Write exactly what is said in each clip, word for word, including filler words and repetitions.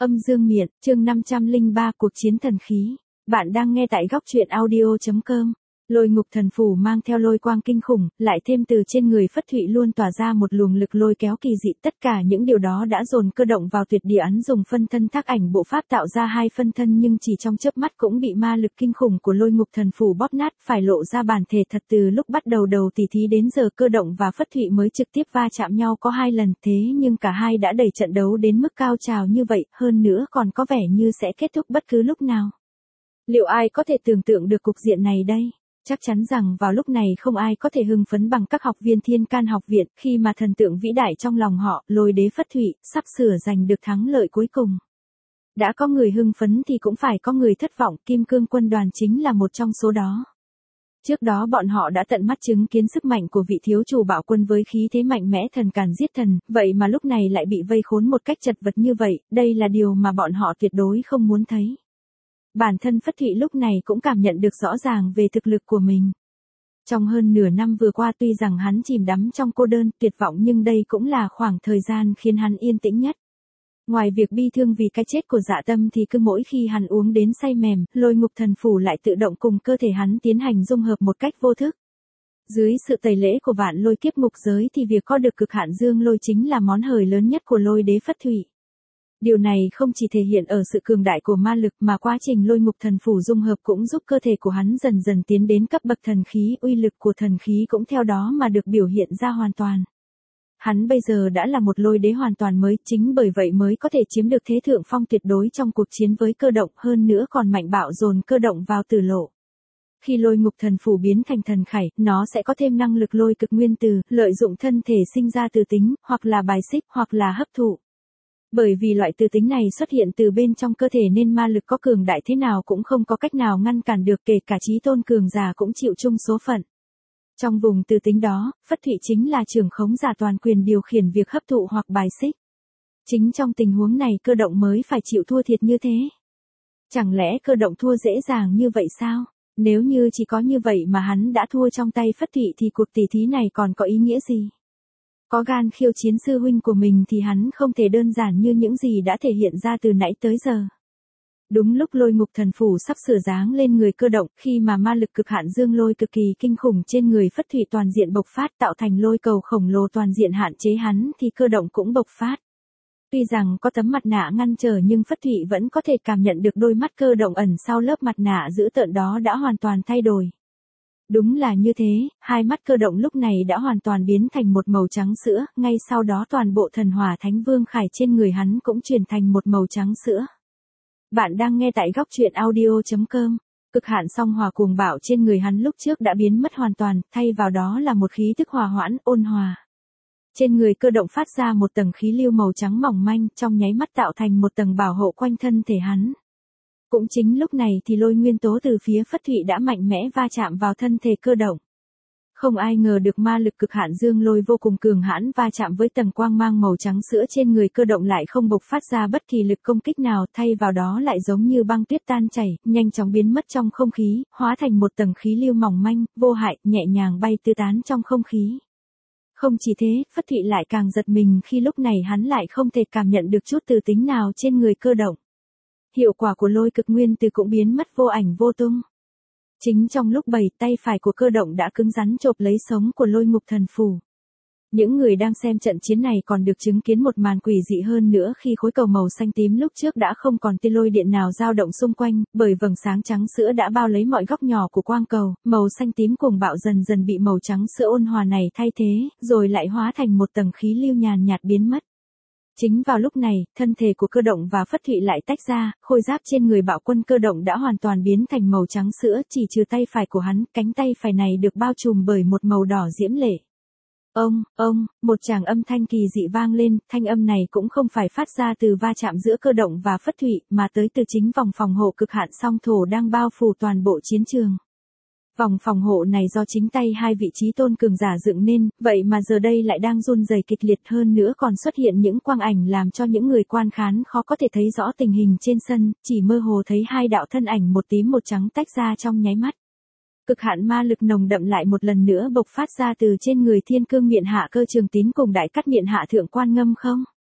Âm dương miện, chương năm trăm lẻ ba cuộc chiến thần khí. Bạn đang nghe tại góc truyện audio chấm com. Lôi ngục thần phủ mang theo lôi quang kinh khủng, lại thêm từ trên người Phất Thụy luôn tỏa ra một luồng lực lôi kéo kỳ dị. Tất cả những điều đó đã dồn Cơ Động vào tuyệt địa ấn dùng phân thân thác ảnh bộ pháp tạo ra hai phân thân, nhưng chỉ trong chớp mắt cũng bị ma lực kinh khủng của lôi ngục thần phủ bóp nát, phải lộ ra bản thể thật. Từ lúc bắt đầu đầu tỉ thí đến giờ, Cơ Động và Phất Thụy mới trực tiếp va chạm nhau có hai lần, thế nhưng cả hai đã đẩy trận đấu đến mức cao trào như vậy, hơn nữa còn có vẻ như sẽ kết thúc bất cứ lúc nào. Liệu ai có thể tưởng tượng được cục diện này đây? Chắc chắn rằng vào lúc này không ai có thể hưng phấn bằng các học viên Thiên Can học viện, khi mà thần tượng vĩ đại trong lòng họ, Lôi đế Phất Thụy, sắp sửa giành được thắng lợi cuối cùng. Đã có người hưng phấn thì cũng phải có người thất vọng, Kim Cương quân đoàn chính là một trong số đó. Trước đó bọn họ đã tận mắt chứng kiến sức mạnh của vị thiếu chủ bạo quân với khí thế mạnh mẽ thần càn giết thần, vậy mà lúc này lại bị vây khốn một cách chật vật như vậy, đây là điều mà bọn họ tuyệt đối không muốn thấy. Bản thân Phất Thụy lúc này cũng cảm nhận được rõ ràng về thực lực của mình. Trong hơn nửa năm vừa qua, tuy rằng hắn chìm đắm trong cô đơn, tuyệt vọng, nhưng đây cũng là khoảng thời gian khiến hắn yên tĩnh nhất. Ngoài việc bi thương vì cái chết của Dạ Tâm thì cứ mỗi khi hắn uống đến say mềm, lôi ngục thần phủ lại tự động cùng cơ thể hắn tiến hành dung hợp một cách vô thức. Dưới sự tẩy lễ của vạn lôi kiếp ngục giới thì việc có được cực hạn dương lôi chính là món hời lớn nhất của lôi đế Phất Thụy. Điều này không chỉ thể hiện ở sự cường đại của ma lực mà quá trình lôi ngục thần phủ dung hợp cũng giúp cơ thể của hắn dần dần tiến đến cấp bậc thần khí, uy lực của thần khí cũng theo đó mà được biểu hiện ra hoàn toàn. Hắn bây giờ đã là một lôi đế hoàn toàn mới, chính bởi vậy mới có thể chiếm được thế thượng phong tuyệt đối trong cuộc chiến với Cơ Động, hơn nữa còn mạnh bạo dồn Cơ Động vào tử lộ. Khi lôi ngục thần phủ biến thành thần khải, nó sẽ có thêm năng lực lôi cực nguyên từ, lợi dụng thân thể sinh ra từ tính, hoặc là bài xích, hoặc là hấp thụ. Bởi vì loại từ tính này xuất hiện từ bên trong cơ thể nên ma lực có cường đại thế nào cũng không có cách nào ngăn cản được, kể cả chí tôn cường giả cũng chịu chung số phận. Trong vùng từ tính đó, Phất Thụy chính là trưởng khống giả toàn quyền điều khiển việc hấp thụ hoặc bài xích. Chính trong tình huống này Cơ Động mới phải chịu thua thiệt như thế. Chẳng lẽ Cơ Động thua dễ dàng như vậy sao? Nếu như chỉ có như vậy mà hắn đã thua trong tay Phất Thụy thì cuộc tỷ thí này còn có ý nghĩa gì? Có gan khiêu chiến sư huynh của mình thì hắn không thể đơn giản như những gì đã thể hiện ra từ nãy tới giờ. Đúng lúc lôi ngục thần phủ sắp sửa giáng lên người Cơ Động, khi mà ma lực cực hạn dương lôi cực kỳ kinh khủng trên người Phất Thụy toàn diện bộc phát tạo thành lôi cầu khổng lồ toàn diện hạn chế hắn, thì Cơ Động cũng bộc phát. Tuy rằng có tấm mặt nạ ngăn trở nhưng Phất Thụy vẫn có thể cảm nhận được đôi mắt Cơ Động ẩn sau lớp mặt nạ dữ tợn đó đã hoàn toàn thay đổi. Đúng là như thế, hai mắt Cơ Động lúc này đã hoàn toàn biến thành một màu trắng sữa, ngay sau đó toàn bộ thần hỏa thánh vương khải trên người hắn cũng chuyển thành một màu trắng sữa. Bạn đang nghe tại góc truyện audio chấm com. Cực hạn song hỏa cuồng bạo trên người hắn lúc trước đã biến mất hoàn toàn, thay vào đó là một khí tức hòa hoãn, ôn hòa. Trên người Cơ Động phát ra một tầng khí lưu màu trắng mỏng manh, trong nháy mắt tạo thành một tầng bảo hộ quanh thân thể hắn. Cũng chính lúc này thì lôi nguyên tố từ phía Phất Thụy đã mạnh mẽ va chạm vào thân thể Cơ Động. Không ai ngờ được ma lực cực hạn dương lôi vô cùng cường hãn va chạm với tầng quang mang màu trắng sữa trên người Cơ Động lại không bộc phát ra bất kỳ lực công kích nào, thay vào đó lại giống như băng tuyết tan chảy, nhanh chóng biến mất trong không khí, hóa thành một tầng khí lưu mỏng manh, vô hại, nhẹ nhàng bay tứ tán trong không khí. Không chỉ thế, Phất Thụy lại càng giật mình khi lúc này hắn lại không thể cảm nhận được chút từ tính nào trên người Cơ Động. Hiệu quả của lôi cực nguyên từ cũng biến mất vô ảnh vô tung. Chính trong lúc bảy tay phải của Cơ Động đã cứng rắn chộp lấy sống của lôi ngục thần phủ. Những người đang xem trận chiến này còn được chứng kiến một màn quỷ dị hơn nữa khi khối cầu màu xanh tím lúc trước đã không còn tia lôi điện nào dao động xung quanh, bởi vầng sáng trắng sữa đã bao lấy mọi góc nhỏ của quang cầu, màu xanh tím cuồng bạo dần dần bị màu trắng sữa ôn hòa này thay thế, rồi lại hóa thành một tầng khí lưu nhàn nhạt biến mất. Chính vào lúc này, thân thể của Cơ Động và Phất Thụy lại tách ra, khôi giáp trên người bạo quân Cơ Động đã hoàn toàn biến thành màu trắng sữa, chỉ trừ tay phải của hắn, cánh tay phải này được bao trùm bởi một màu đỏ diễm lệ. Ông, ông, một tràng âm thanh kỳ dị vang lên, thanh âm này cũng không phải phát ra từ va chạm giữa Cơ Động và Phất Thụy, mà tới từ chính vòng phòng hộ cực hạn song thổ đang bao phủ toàn bộ chiến trường. Vòng phòng hộ này do chính tay hai vị chí tôn cường giả dựng nên, vậy mà giờ đây lại đang run rẩy kịch liệt, hơn nữa còn xuất hiện những quang ảnh làm cho những người quan khán khó có thể thấy rõ tình hình trên sân, chỉ mơ hồ thấy hai đạo thân ảnh một tím một trắng tách ra trong nháy mắt. Cực hạn ma lực nồng đậm lại một lần nữa bộc phát ra từ trên người Thiên Cương Miện Hạ Cơ Trường Tín cùng Đại Cát Miện Hạ Thượng Quan Ngâm không?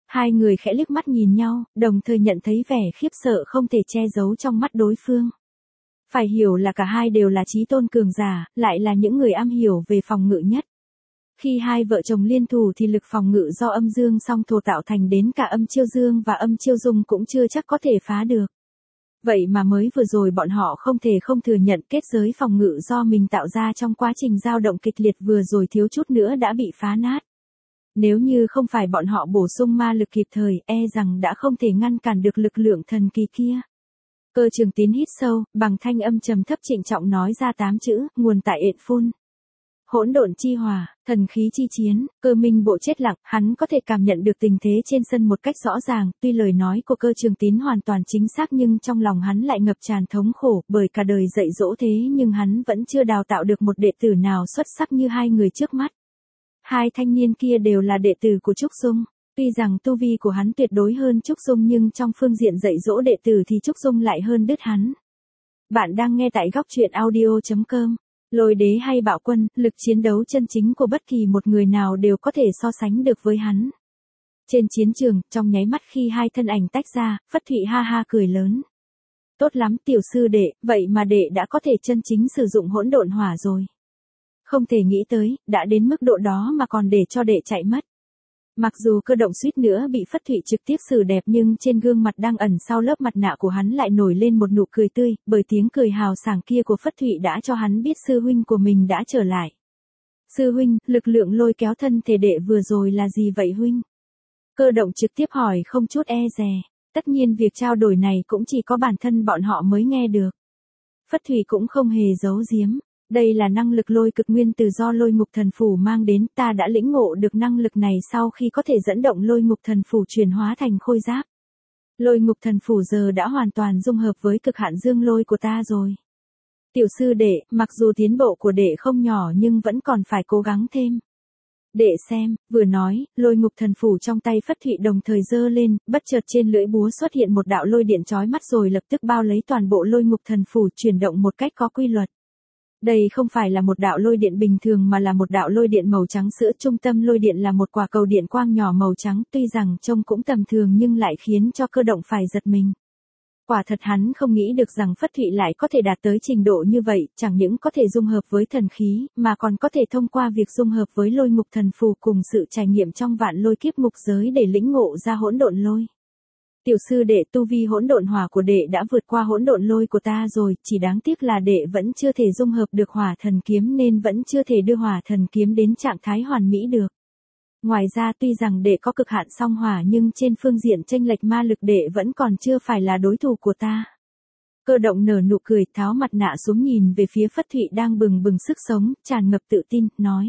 Hai người khẽ liếc mắt nhìn nhau, đồng thời nhận thấy vẻ khiếp sợ không thể che giấu trong mắt đối phương. Phải hiểu là cả hai đều là chí tôn cường giả, lại là những người am hiểu về phòng ngự nhất. Khi hai vợ chồng liên thủ thì lực phòng ngự do âm dương song thổ tạo thành đến cả âm chiêu dương và âm chiêu dung cũng chưa chắc có thể phá được. Vậy mà mới vừa rồi bọn họ không thể không thừa nhận kết giới phòng ngự do mình tạo ra trong quá trình dao động kịch liệt vừa rồi thiếu chút nữa đã bị phá nát. Nếu như không phải bọn họ bổ sung ma lực kịp thời, e rằng đã không thể ngăn cản được lực lượng thần kỳ kia. Cơ Trường Tín hít sâu, bằng thanh âm trầm thấp trịnh trọng nói ra tám chữ, nguồn tại ện phun. Hỗn độn chi hòa, thần khí chi chiến. Cơ Minh Bộ chết lặng, hắn có thể cảm nhận được tình thế trên sân một cách rõ ràng, tuy lời nói của Cơ Trường Tín hoàn toàn chính xác nhưng trong lòng hắn lại ngập tràn thống khổ, bởi cả đời dạy dỗ thế nhưng hắn vẫn chưa đào tạo được một đệ tử nào xuất sắc như hai người trước mắt. Hai thanh niên kia đều là đệ tử của Trúc Dung. Tuy rằng tu vi của hắn tuyệt đối hơn Trúc Dung nhưng trong phương diện dạy dỗ đệ tử thì Trúc Dung lại hơn đứt hắn. Bạn đang nghe tại góc truyện audio chấm com. Lôi đế hay bạo quân, lực chiến đấu chân chính của bất kỳ một người nào đều có thể so sánh được với hắn. Trên chiến trường, trong nháy mắt khi hai thân ảnh tách ra, Phất Thụy ha ha cười lớn. Tốt lắm tiểu sư đệ, vậy mà đệ đã có thể chân chính sử dụng hỗn độn hỏa rồi. Không thể nghĩ tới, đã đến mức độ đó mà còn để cho đệ chạy mất. Mặc dù Cơ Động suýt nữa bị Phất Thụy trực tiếp xử đẹp nhưng trên gương mặt đang ẩn sau lớp mặt nạ của hắn lại nổi lên một nụ cười tươi, bởi tiếng cười hào sảng kia của Phất Thụy đã cho hắn biết sư huynh của mình đã trở lại. Sư huynh, lực lượng lôi kéo thân thể đệ vừa rồi là gì vậy huynh? Cơ Động trực tiếp hỏi không chút e dè. Tất nhiên việc trao đổi này cũng chỉ có bản thân bọn họ mới nghe được. Phất Thụy cũng không hề giấu giếm. Đây là năng lực lôi cực nguyên từ do lôi ngục thần phủ mang đến, ta đã lĩnh ngộ được năng lực này sau khi có thể dẫn động lôi ngục thần phủ chuyển hóa thành khôi giáp. Lôi ngục thần phủ giờ đã hoàn toàn dung hợp với cực hạn dương lôi của ta rồi. Tiểu sư đệ, mặc dù tiến bộ của đệ không nhỏ nhưng vẫn còn phải cố gắng thêm. Đệ xem, vừa nói, lôi ngục thần phủ trong tay Phất Thụy đồng thời giơ lên, bất chợt trên lưỡi búa xuất hiện một đạo lôi điện chói mắt rồi lập tức bao lấy toàn bộ lôi ngục thần phủ chuyển động một cách có quy luật. Đây không phải là một đạo lôi điện bình thường mà là một đạo lôi điện màu trắng sữa, trung tâm lôi điện là một quả cầu điện quang nhỏ màu trắng, tuy rằng trông cũng tầm thường nhưng lại khiến cho Cơ Động phải giật mình. Quả thật hắn không nghĩ được rằng Phất Thụy lại có thể đạt tới trình độ như vậy, chẳng những có thể dung hợp với thần khí, mà còn có thể thông qua việc dung hợp với lôi ngục thần phù cùng sự trải nghiệm trong vạn lôi kiếp ngục giới để lĩnh ngộ ra hỗn độn lôi. Tiểu sư đệ, tu vi hỗn độn hỏa của đệ đã vượt qua hỗn độn lôi của ta rồi, chỉ đáng tiếc là đệ vẫn chưa thể dung hợp được hỏa thần kiếm nên vẫn chưa thể đưa hỏa thần kiếm đến trạng thái hoàn mỹ được. Ngoài ra tuy rằng đệ có cực hạn song hỏa nhưng trên phương diện chênh lệch ma lực đệ vẫn còn chưa phải là đối thủ của ta. Cơ Động nở nụ cười, tháo mặt nạ xuống nhìn về phía Phất Thụy đang bừng bừng sức sống, tràn ngập tự tin, nói.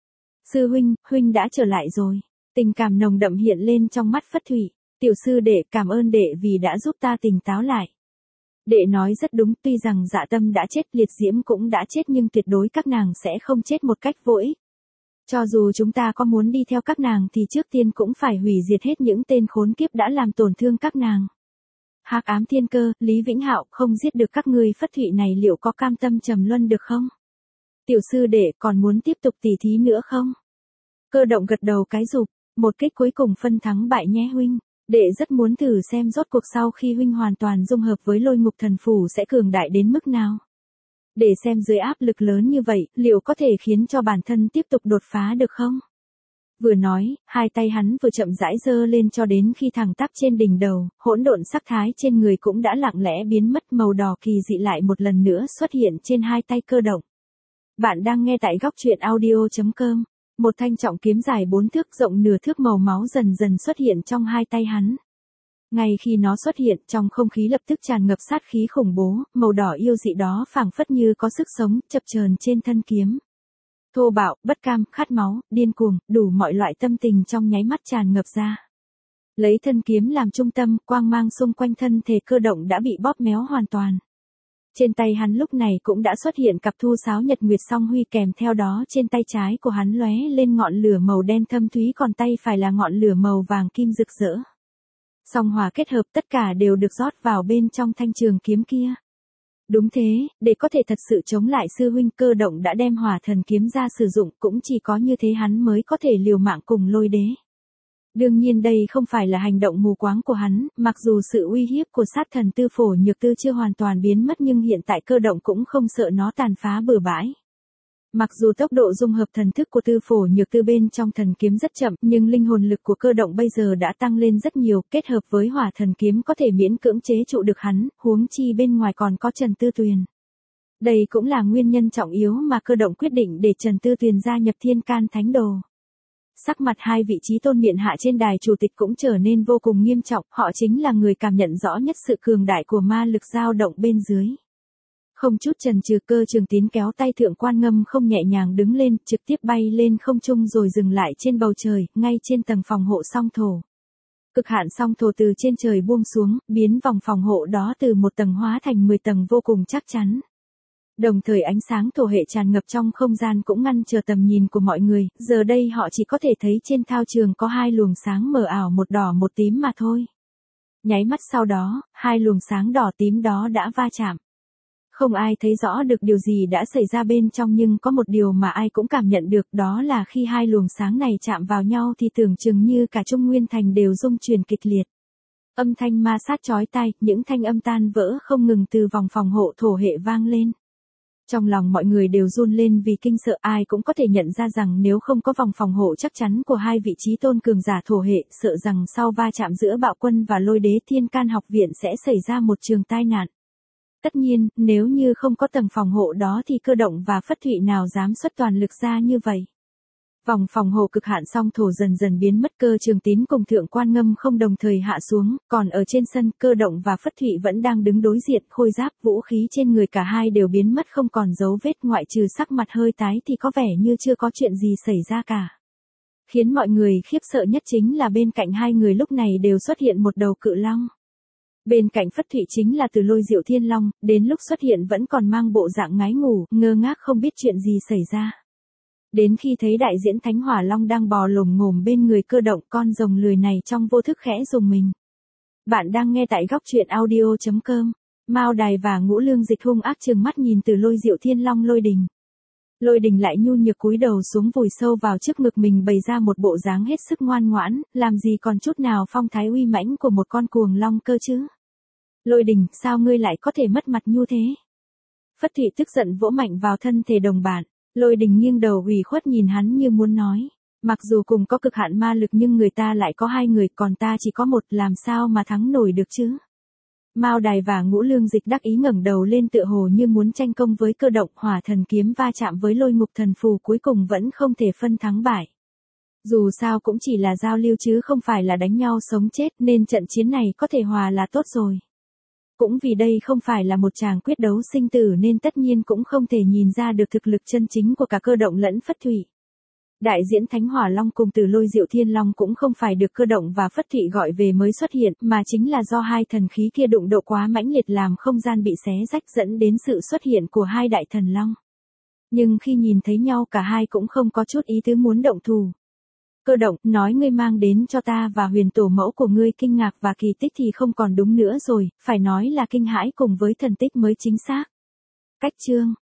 Sư huynh, huynh đã trở lại rồi. Tình cảm nồng đậm hiện lên trong mắt Phất Thụy. Tiểu sư đệ, cảm ơn đệ vì đã giúp ta tỉnh táo lại. Đệ nói rất đúng, tuy rằng Dạ Tâm đã chết, Liệt Diễm cũng đã chết nhưng tuyệt đối các nàng sẽ không chết một cách vô ích. Cho dù chúng ta có muốn đi theo các nàng thì trước tiên cũng phải hủy diệt hết những tên khốn kiếp đã làm tổn thương các nàng. Hắc Ám Thiên Cơ, Lý Vĩnh Hạo, không giết được các ngươi Phất Thụy này liệu có cam tâm trầm luân được không? Tiểu sư đệ còn muốn tiếp tục tỉ thí nữa không? Cơ Động gật đầu cái rụp, một kích cuối cùng phân thắng bại nhé huynh. Đệ rất muốn thử xem rốt cuộc sau khi huynh hoàn toàn dung hợp với lôi ngục thần phủ sẽ cường đại đến mức nào. Để xem dưới áp lực lớn như vậy, liệu có thể khiến cho bản thân tiếp tục đột phá được không? Vừa nói, hai tay hắn vừa chậm rãi giơ lên cho đến khi thẳng tắp trên đỉnh đầu, hỗn độn sắc thái trên người cũng đã lặng lẽ biến mất, màu đỏ kỳ dị lại một lần nữa xuất hiện trên hai tay Cơ Động. Bạn đang nghe tại góc truyện audio chấm com. Một thanh trọng kiếm dài bốn thước rộng nửa thước màu máu dần dần xuất hiện trong hai tay hắn. Ngay khi nó xuất hiện, trong không khí lập tức tràn ngập sát khí khủng bố, màu đỏ yêu dị đó phảng phất như có sức sống, chập chờn trên thân kiếm. Thô bạo, bất cam, khát máu, điên cuồng, đủ mọi loại tâm tình trong nháy mắt tràn ngập ra. Lấy thân kiếm làm trung tâm, quang mang xung quanh thân thể Cơ Động đã bị bóp méo hoàn toàn. Trên tay hắn lúc này cũng đã xuất hiện cặp thu sáo nhật nguyệt song huy, kèm theo đó trên tay trái của hắn lóe lên ngọn lửa màu đen thâm thúy, còn tay phải là ngọn lửa màu vàng kim rực rỡ. Song hòa kết hợp, tất cả đều được rót vào bên trong thanh trường kiếm kia. Đúng thế, để có thể thật sự chống lại sư huynh, Cơ Động đã đem hỏa thần kiếm ra sử dụng, cũng chỉ có như thế hắn mới có thể liều mạng cùng lôi đế. Đương nhiên đây không phải là hành động mù quáng của hắn, mặc dù sự uy hiếp của sát thần tư Phổ Nhược Tư chưa hoàn toàn biến mất nhưng hiện tại Cơ Động cũng không sợ nó tàn phá bừa bãi. Mặc dù tốc độ dung hợp thần thức của Tư Phổ Nhược Tư bên trong thần kiếm rất chậm, nhưng linh hồn lực của Cơ Động bây giờ đã tăng lên rất nhiều, kết hợp với hỏa thần kiếm có thể miễn cưỡng chế trụ được hắn, huống chi bên ngoài còn có Trần Tư Tuyền. Đây cũng là nguyên nhân trọng yếu mà Cơ Động quyết định để Trần Tư Tuyền gia nhập Thiên Can Thánh Đồ. Sắc mặt hai vị trí tôn miện hạ trên đài chủ tịch cũng trở nên vô cùng nghiêm trọng, họ chính là người cảm nhận rõ nhất sự cường đại của ma lực dao động bên dưới. Không chút chần chừ, Cơ Trường Tín kéo tay Thượng Quan Ngâm không nhẹ nhàng đứng lên, trực tiếp bay lên không trung rồi dừng lại trên bầu trời, ngay trên tầng phòng hộ song thổ. Cực hạn song thổ từ trên trời buông xuống, biến vòng phòng hộ đó từ một tầng hóa thành mười tầng vô cùng chắc chắn. Đồng thời ánh sáng thổ hệ tràn ngập trong không gian cũng ngăn trở tầm nhìn của mọi người, giờ đây họ chỉ có thể thấy trên thao trường có hai luồng sáng mờ ảo, một đỏ một tím mà thôi. Nháy mắt sau đó, hai luồng sáng đỏ tím đó đã va chạm. Không ai thấy rõ được điều gì đã xảy ra bên trong nhưng có một điều mà ai cũng cảm nhận được, đó là khi hai luồng sáng này chạm vào nhau thì tưởng chừng như cả Trung Nguyên Thành đều rung chuyển kịch liệt. Âm thanh ma sát chói tai, những thanh âm tan vỡ không ngừng từ vòng phòng hộ thổ hệ vang lên. Trong lòng mọi người đều run lên vì kinh sợ, ai cũng có thể nhận ra rằng nếu không có vòng phòng hộ chắc chắn của hai vị trí tôn cường giả thổ hệ, sợ rằng sau va chạm giữa Bạo Quân và Lôi Đế Thiên Can học viện sẽ xảy ra một trường tai nạn. Tất nhiên, nếu như không có tầng phòng hộ đó thì Cơ Động và Phất Thụy nào dám xuất toàn lực ra như vậy. Vòng phòng hộ cực hạn song thổ dần dần biến mất, Cơ Trường Tín cùng Thượng Quan Ngâm không đồng thời hạ xuống, còn ở trên sân, Cơ Động và Phất Thụy vẫn đang đứng đối diện, khôi giáp, vũ khí trên người cả hai đều biến mất không còn dấu vết, ngoại trừ sắc mặt hơi tái thì có vẻ như chưa có chuyện gì xảy ra cả. Khiến mọi người khiếp sợ nhất chính là bên cạnh hai người lúc này đều xuất hiện một đầu cự long. Bên cạnh Phất Thụy chính là Từ Lôi Diệu Thiên Long, đến lúc xuất hiện vẫn còn mang bộ dạng ngái ngủ, ngơ ngác không biết chuyện gì xảy ra. Đến khi thấy đại diễn Thánh Hỏa Long đang bò lồm ngồm bên người Cơ Động, con rồng lười này trong vô thức khẽ rùng mình. Bạn đang nghe tại góc truyện audio chấm com. Mao Đài và Ngũ Lương Dịch hung ác trừng mắt nhìn Từ Lôi Diệu Thiên Long Lôi Đình. Lôi Đình lại nhu nhược cúi đầu xuống vùi sâu vào trước ngực mình, bày ra một bộ dáng hết sức ngoan ngoãn, làm gì còn chút nào phong thái uy mãnh của một con cuồng long cơ chứ. Lôi Đình, sao ngươi lại có thể mất mặt như thế? Phất Thụy tức giận vỗ mạnh vào thân thể đồng bạn. Lôi Đình nghiêng đầu ủy khuất nhìn hắn như muốn nói, mặc dù cùng có cực hạn ma lực nhưng người ta lại có hai người, còn ta chỉ có một, làm sao mà thắng nổi được chứ? Mao Đài và Ngũ Lương Dịch đắc ý ngẩng đầu lên tựa hồ như muốn tranh công với Cơ Động, hỏa thần kiếm va chạm với lôi ngục thần phù cuối cùng vẫn không thể phân thắng bại. Dù sao cũng chỉ là giao lưu chứ không phải là đánh nhau sống chết, nên trận chiến này có thể hòa là tốt rồi. Cũng vì đây không phải là một tràng quyết đấu sinh tử nên tất nhiên cũng không thể nhìn ra được thực lực chân chính của cả Cơ Động lẫn Phất Thụy. Đại diễn Thánh Hỏa Long cùng Từ Lôi Diệu Thiên Long cũng không phải được Cơ Động và Phất Thụy gọi về mới xuất hiện, mà chính là do hai thần khí kia đụng độ quá mãnh liệt làm không gian bị xé rách dẫn đến sự xuất hiện của hai đại thần long. Nhưng khi nhìn thấy nhau cả hai cũng không có chút ý tứ muốn động thủ. Cơ Động, nói ngươi mang đến cho ta và huyền tổ mẫu của ngươi kinh ngạc và kỳ tích thì không còn đúng nữa rồi, phải nói là kinh hãi cùng với thần tích mới chính xác. Cách chương